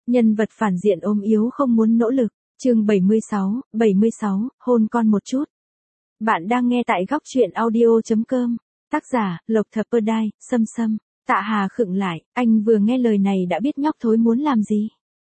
Nhân vật phản diện ốm yếu không muốn nỗ lực. Chương 76, hôn con một chút. Bạn đang nghe tại góc truyện audio.com. Tác giả, Lộc Thập Perdai, Sâm. Tạ Hà khựng lại, anh vừa nghe lời này đã biết nhóc thối muốn làm gì.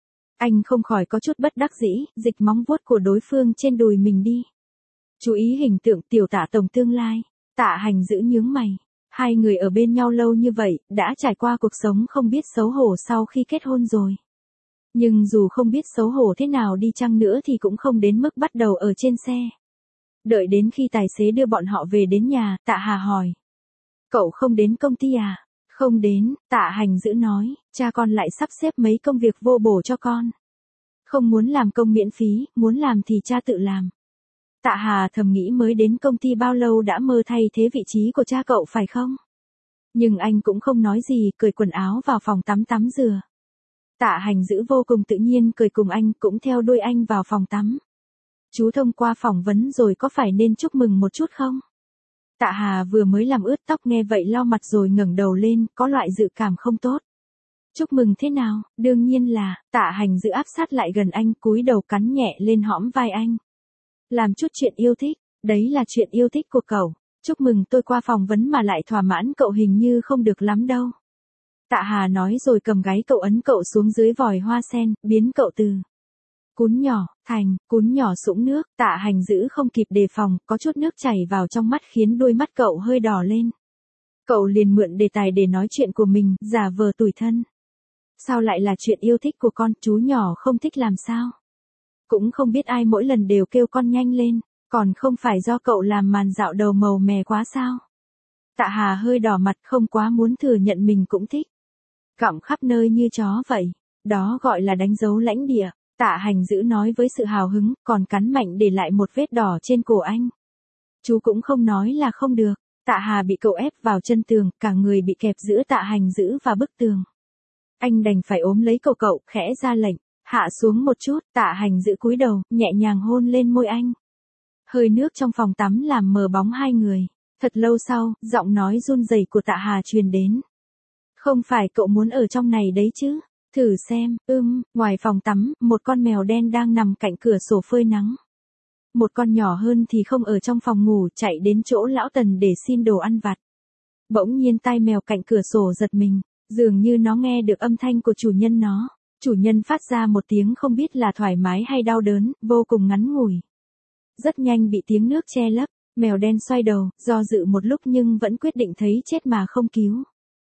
Anh không khỏi có chút bất đắc dĩ, dịch móng vuốt của đối phương trên đùi mình đi. Chú ý hình tượng tiểu Tạ tổng tương lai. Tạ Hành giữ nhướng mày. Hai người ở bên nhau lâu như vậy, đã trải qua cuộc sống không biết xấu hổ sau khi kết hôn rồi. Nhưng dù không biết xấu hổ thế nào đi chăng nữa thì cũng không đến mức bắt đầu ở trên xe. Đợi đến khi tài xế đưa bọn họ về đến nhà, Tạ Hà hỏi. Cậu không đến công ty à? Không đến, Tạ Hành giữ nói, cha con lại sắp xếp mấy công việc vô bổ cho con. Không muốn làm công miễn phí, muốn làm thì cha tự làm. Tạ Hà thầm nghĩ mới đến công ty bao lâu đã mơ thay thế vị trí của cha cậu phải không? Nhưng anh cũng không nói gì, cởi quần áo vào phòng tắm rửa. Tạ Hành giữ vô cùng tự nhiên cười cùng anh, cũng theo đuôi anh vào phòng tắm. Chú thông qua phỏng vấn rồi có phải nên chúc mừng một chút không? Tạ Hà vừa mới làm ướt tóc nghe vậy lau mặt rồi ngẩng đầu lên, có loại dự cảm không tốt. Chúc mừng thế nào? Đương nhiên là, Tạ Hành giữ áp sát lại gần anh, cúi đầu cắn nhẹ lên hõm vai anh. Làm chút chuyện yêu thích, đấy là chuyện yêu thích của cậu. Chúc mừng tôi qua phỏng vấn mà lại thỏa mãn cậu hình như không được lắm đâu. Tạ Hà nói rồi cầm gáy cậu ấn cậu xuống dưới vòi hoa sen, biến cậu từ cún nhỏ thành cún nhỏ sũng nước. Tạ Hành giữ không kịp đề phòng, có chút nước chảy vào trong mắt khiến đôi mắt cậu hơi đỏ lên. Cậu liền mượn đề tài để nói chuyện của mình, giả vờ tủi thân. Sao lại là chuyện yêu thích của con, chú nhỏ không thích làm sao? Cũng không biết ai mỗi lần đều kêu con nhanh lên, còn không phải do cậu làm màn dạo đầu màu mè quá sao? Tạ Hà hơi đỏ mặt, không quá muốn thừa nhận mình cũng thích. Cọng khắp nơi như chó vậy, đó gọi là đánh dấu lãnh địa. Tạ Hành giữ nói với sự hào hứng, còn cắn mạnh để lại một vết đỏ trên cổ anh. Chú cũng không nói là không được. Tạ Hà bị cậu ép vào chân tường, cả người bị kẹp giữa Tạ Hành giữ và bức tường. Anh đành phải ôm lấy cậu, khẽ ra lệnh, hạ xuống một chút. Tạ Hành giữ cúi đầu, nhẹ nhàng hôn lên môi anh. Hơi nước trong phòng tắm làm mờ bóng hai người. Thật lâu sau, giọng nói run rẩy của Tạ Hà truyền đến. Không phải cậu muốn ở trong này đấy chứ? Thử xem, ngoài phòng tắm, một con mèo đen đang nằm cạnh cửa sổ phơi nắng. Một con nhỏ hơn thì không ở trong phòng ngủ, chạy đến chỗ lão Tần để xin đồ ăn vặt. Bỗng nhiên tai mèo cạnh cửa sổ giật mình, dường như nó nghe được âm thanh của chủ nhân nó. Chủ nhân phát ra một tiếng không biết là thoải mái hay đau đớn, vô cùng ngắn ngủi. Rất nhanh bị tiếng nước che lấp, mèo đen xoay đầu, do dự một lúc nhưng vẫn quyết định thấy chết mà không cứu.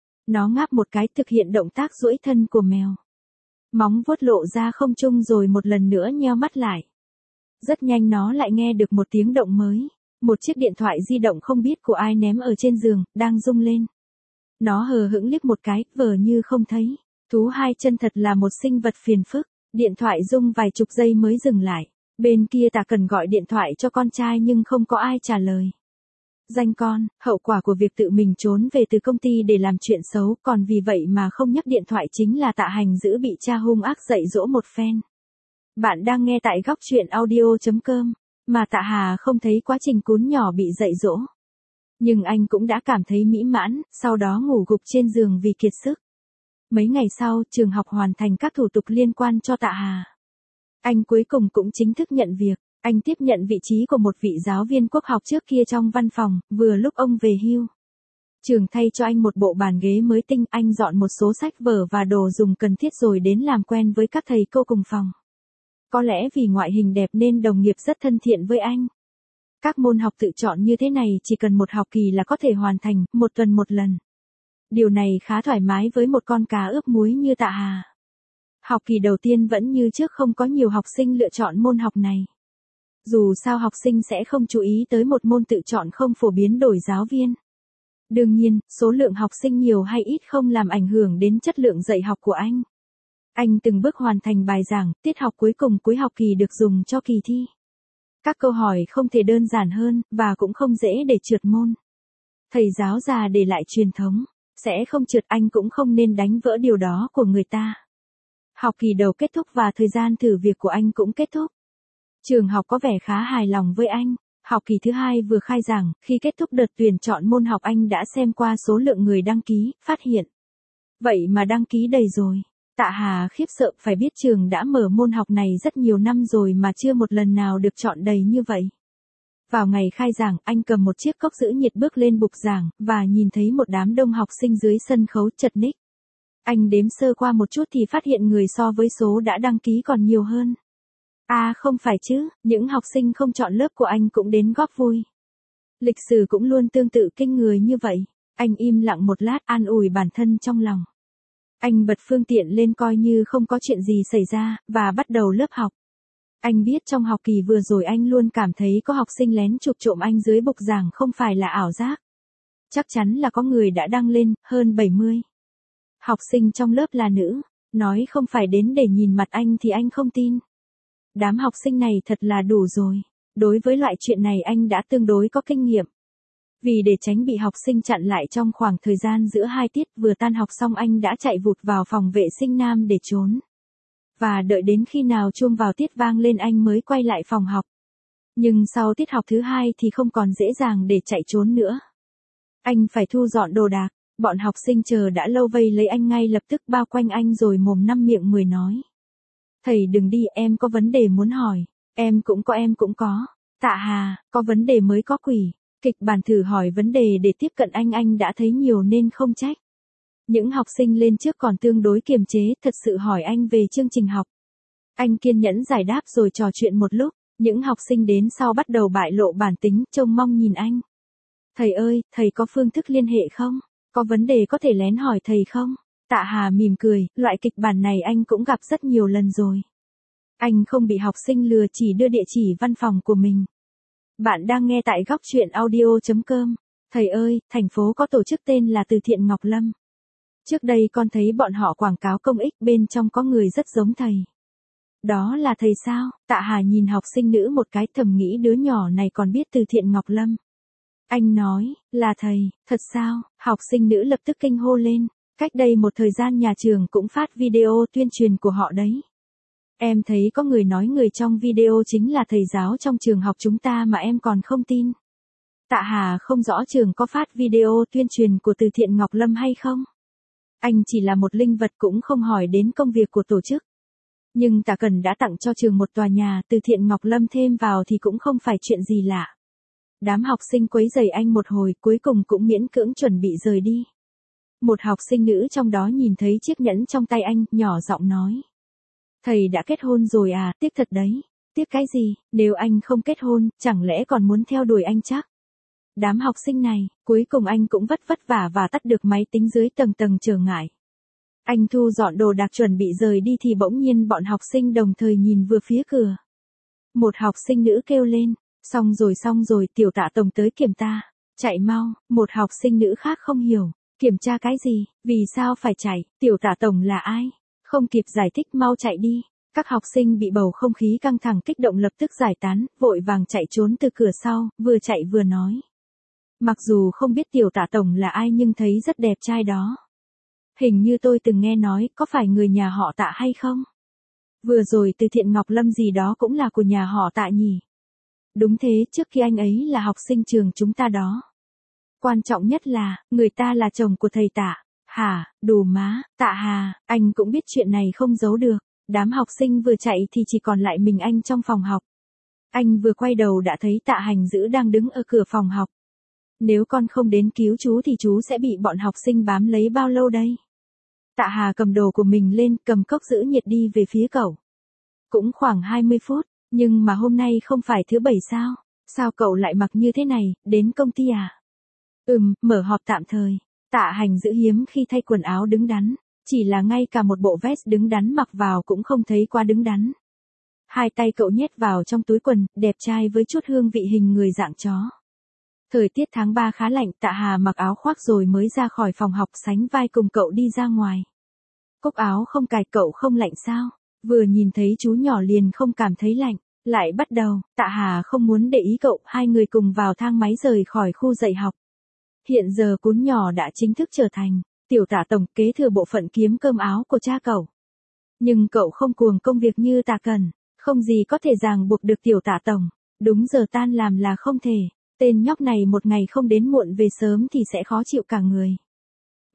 Nó ngáp một cái thực hiện động tác duỗi thân của mèo. Móng vuốt lộ ra không trung rồi một lần nữa nheo mắt lại. Rất nhanh nó lại nghe được một tiếng động mới. Một chiếc điện thoại di động không biết của ai ném ở trên giường, đang rung lên. Nó hờ hững liếc một cái, vờ như không thấy. Thú hai chân thật là một sinh vật phiền phức. Điện thoại rung vài chục giây mới dừng lại. Bên kia Tạ Cần gọi điện thoại cho con trai nhưng không có ai trả lời. Danh con, hậu quả của việc tự mình trốn về từ công ty để làm chuyện xấu, còn vì vậy mà không nhấc điện thoại chính là Tạ Hành giữ bị cha hung ác dạy dỗ một phen. Bạn đang nghe tại góc truyện audio.com, mà Tạ Hà không thấy quá trình cún nhỏ bị dạy dỗ. Nhưng anh cũng đã cảm thấy mỹ mãn, sau đó ngủ gục trên giường vì kiệt sức. Mấy ngày sau, trường học hoàn thành các thủ tục liên quan cho Tạ Hà. Anh cuối cùng cũng chính thức nhận việc. Anh tiếp nhận vị trí của một vị giáo viên quốc học trước kia trong văn phòng, vừa lúc ông về hưu. Trường thay cho anh một bộ bàn ghế mới tinh, anh dọn một số sách vở và đồ dùng cần thiết rồi đến làm quen với các thầy cô cùng phòng. Có lẽ vì ngoại hình đẹp nên đồng nghiệp rất thân thiện với anh. Các môn học tự chọn như thế này chỉ cần một học kỳ là có thể hoàn thành, một tuần một lần. Điều này khá thoải mái với một con cá ướp muối như Tạ Hà. Học kỳ đầu tiên vẫn như trước, không có nhiều học sinh lựa chọn môn học này. Dù sao học sinh sẽ không chú ý tới một môn tự chọn không phổ biến đổi giáo viên. Đương nhiên, số lượng học sinh nhiều hay ít không làm ảnh hưởng đến chất lượng dạy học của anh. Anh từng bước hoàn thành bài giảng, tiết học cuối cùng cuối học kỳ được dùng cho kỳ thi. Các câu hỏi không thể đơn giản hơn, và cũng không dễ để trượt môn. Thầy giáo già để lại truyền thống, sẽ không trượt, anh cũng không nên đánh vỡ điều đó của người ta. Học kỳ đầu kết thúc và thời gian thử việc của anh cũng kết thúc. Trường học có vẻ khá hài lòng với anh. Học kỳ thứ hai vừa khai giảng, khi kết thúc đợt tuyển chọn môn học anh đã xem qua số lượng người đăng ký, phát hiện. Vậy mà đăng ký đầy rồi. Tạ Hà khiếp sợ, phải biết trường đã mở môn học này rất nhiều năm rồi mà chưa một lần nào được chọn đầy như vậy. Vào ngày khai giảng, anh cầm một chiếc cốc giữ nhiệt bước lên bục giảng, và nhìn thấy một đám đông học sinh dưới sân khấu chật ních. Anh đếm sơ qua một chút thì phát hiện người so với số đã đăng ký còn nhiều hơn. À không phải chứ, những học sinh không chọn lớp của anh cũng đến góp vui. Lịch sử cũng luôn tương tự kinh người như vậy. Anh im lặng một lát, an ủi bản thân trong lòng. Anh bật phương tiện lên coi như không có chuyện gì xảy ra, và bắt đầu lớp học. Anh biết trong học kỳ vừa rồi anh luôn cảm thấy có học sinh lén chụp trộm anh dưới bục giảng không phải là ảo giác. Chắc chắn là có người đã đăng lên, hơn 70. Học sinh trong lớp là nữ, nói không phải đến để nhìn mặt anh thì anh không tin. Đám học sinh này thật là đủ rồi. Đối với loại chuyện này anh đã tương đối có kinh nghiệm. Vì để tránh bị học sinh chặn lại trong khoảng thời gian giữa hai tiết vừa tan học xong anh đã chạy vụt vào phòng vệ sinh nam để trốn. Và đợi đến khi nào chuông vào tiết vang lên anh mới quay lại phòng học. Nhưng sau tiết học thứ hai thì không còn dễ dàng để chạy trốn nữa. Anh phải thu dọn đồ đạc, bọn học sinh chờ đã lâu vây lấy anh ngay lập tức bao quanh anh rồi mồm năm miệng mười nói. Thầy đừng đi, em có vấn đề muốn hỏi, em cũng có. Tạ Hà, có vấn đề mới có quỷ. Kịch bản thử hỏi vấn đề để tiếp cận anh đã thấy nhiều nên không trách. Những học sinh lên trước còn tương đối kiềm chế, thật sự hỏi anh về chương trình học. Anh kiên nhẫn giải đáp rồi trò chuyện một lúc, những học sinh đến sau bắt đầu bại lộ bản tính, trông mong nhìn anh. Thầy ơi, thầy có phương thức liên hệ không? Có vấn đề có thể lén hỏi thầy không? Tạ Hà mỉm cười, loại kịch bản này anh cũng gặp rất nhiều lần rồi. Anh không bị học sinh lừa, chỉ đưa địa chỉ văn phòng của mình. Bạn đang nghe tại góc truyện audio.com. Thầy ơi, thành phố có tổ chức tên là Từ Thiện Ngọc Lâm. Trước đây con thấy bọn họ quảng cáo công ích, bên trong có người rất giống thầy. Đó là thầy sao? Tạ Hà nhìn học sinh nữ một cái, thầm nghĩ đứa nhỏ này còn biết Từ Thiện Ngọc Lâm. Anh nói, là thầy, thật sao? Học sinh nữ lập tức kinh hô lên. Cách đây một thời gian nhà trường cũng phát video tuyên truyền của họ đấy. Em thấy có người nói người trong video chính là thầy giáo trong trường học chúng ta mà em còn không tin. Tạ Hà không rõ trường có phát video tuyên truyền của Từ Thiện Ngọc Lâm hay không. Anh chỉ là một linh vật cũng không hỏi đến công việc của tổ chức. Nhưng Tạ Cần đã tặng cho trường một tòa nhà Từ Thiện Ngọc Lâm thêm vào thì cũng không phải chuyện gì lạ. Đám học sinh quấy rầy anh một hồi cuối cùng cũng miễn cưỡng chuẩn bị rời đi. Một học sinh nữ trong đó nhìn thấy chiếc nhẫn trong tay anh, nhỏ giọng nói. Thầy đã kết hôn rồi à, tiếc thật đấy. Tiếc cái gì, nếu anh không kết hôn, chẳng lẽ còn muốn theo đuổi anh chắc? Đám học sinh này, cuối cùng anh cũng vất vả và tắt được máy tính dưới tầng trở ngại. Anh thu dọn đồ đạc chuẩn bị rời đi thì bỗng nhiên bọn học sinh đồng thời nhìn vừa phía cửa. Một học sinh nữ kêu lên, xong rồi, tiểu Tạ tổng tới kiểm tra. Chạy mau, một học sinh nữ khác không hiểu, kiểm tra cái gì, vì sao phải chạy, tiểu Tạ tổng là ai? Không kịp giải thích, mau chạy đi. Các học sinh bị bầu không khí căng thẳng kích động lập tức giải tán, vội vàng chạy trốn từ cửa sau, vừa chạy vừa nói. Mặc dù không biết tiểu Tạ tổng là ai nhưng thấy rất đẹp trai đó. Hình như tôi từng nghe nói, có phải người nhà họ Tạ hay không? Vừa rồi Từ Thiện Ngọc Lâm gì đó cũng là của nhà họ Tạ nhỉ? Đúng thế, trước khi anh ấy là học sinh trường chúng ta đó. Quan trọng nhất là, người ta là chồng của thầy Tạ. Hả, đủ má, Tạ Hà, anh cũng biết chuyện này không giấu được. Đám học sinh vừa chạy thì chỉ còn lại mình anh trong phòng học. Anh vừa quay đầu đã thấy Tạ Hành Dữ đang đứng ở cửa phòng học. Nếu con không đến cứu chú thì chú sẽ bị bọn học sinh bám lấy bao lâu đây? Tạ Hà cầm đồ của mình lên, cầm cốc giữ nhiệt đi về phía cậu. Cũng khoảng 20 phút, nhưng mà hôm nay không phải thứ bảy sao? Sao cậu lại mặc như thế này, đến công ty à? Mở họp tạm thời. Tạ Hành Dữ hiếm khi thay quần áo đứng đắn, chỉ là ngay cả một bộ vest đứng đắn mặc vào cũng không thấy quá đứng đắn. Hai tay cậu nhét vào trong túi quần, đẹp trai với chút hương vị hình người dạng chó. Thời tiết tháng 3 khá lạnh, Tạ Hà mặc áo khoác rồi mới ra khỏi phòng học sánh vai cùng cậu đi ra ngoài. Cúc áo không cài, cậu không lạnh sao? Vừa nhìn thấy chú nhỏ liền không cảm thấy lạnh, lại bắt đầu, Tạ Hà không muốn để ý cậu, hai người cùng vào thang máy rời khỏi khu dạy học. Hiện giờ Cún nhỏ đã chính thức trở thành tiểu Tạ tổng, kế thừa bộ phận kiếm cơm áo của cha cậu. Nhưng cậu không cuồng công việc như Tạ Cần, không gì có thể ràng buộc được tiểu Tạ tổng, đúng giờ tan làm là không thể. Tên nhóc này một ngày không đến muộn về sớm thì sẽ khó chịu cả người.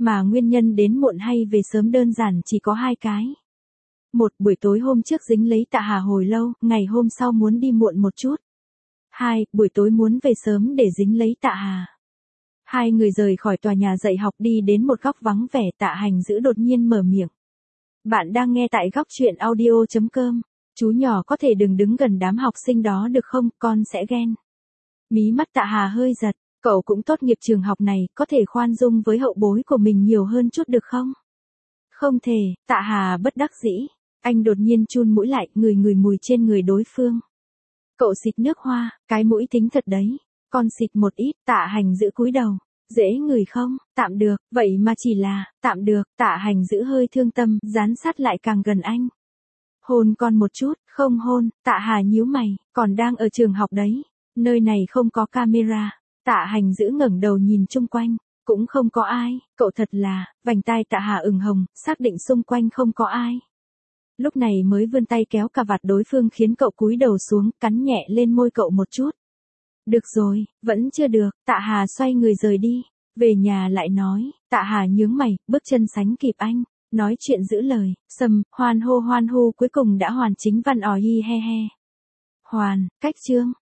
Mà nguyên nhân đến muộn hay về sớm đơn giản chỉ có hai cái. Một, buổi tối hôm trước dính lấy Tạ Hà hồi lâu, ngày hôm sau muốn đi muộn một chút. Hai, buổi tối muốn về sớm để dính lấy Tạ Hà. Hai người rời khỏi tòa nhà dạy học đi đến một góc vắng vẻ, Tạ Hành Dữ đột nhiên mở miệng. Bạn đang nghe tại góc truyện audio.com. Chú nhỏ có thể đừng đứng gần đám học sinh đó được không, con sẽ ghen. Mí mắt Tạ Hà hơi giật, cậu cũng tốt nghiệp trường học này, có thể khoan dung với hậu bối của mình nhiều hơn chút được không? Không thể, Tạ Hà bất đắc dĩ. Anh đột nhiên chun mũi lại, ngửi mùi trên người đối phương. Cậu xịt nước hoa, cái mũi tính thật đấy. Con xịt một ít, Tạ Hành Dữ cúi đầu. Dễ ngửi không? Tạm được, vậy mà chỉ là, tạm được, Tạ Hành Dữ hơi thương tâm, dán sát lại càng gần anh. Hôn con một chút, không hôn, Tạ Hà nhíu mày, còn đang ở trường học đấy. Nơi này không có camera. Tạ Hành Dữ ngẩng đầu nhìn chung quanh, cũng không có ai, cậu thật là, vành tai Tạ Hà ửng hồng, xác định xung quanh không có ai. Lúc này mới vươn tay kéo cà vạt đối phương khiến cậu cúi đầu xuống, cắn nhẹ lên môi cậu một chút. Được rồi, vẫn chưa được, Tạ Hà xoay người rời đi, về nhà lại nói, Tạ Hà nhướng mày, bước chân sánh kịp anh, nói chuyện giữ lời, hoan hô cuối cùng đã hoàn chính văn he he. Hoàn, cách chương.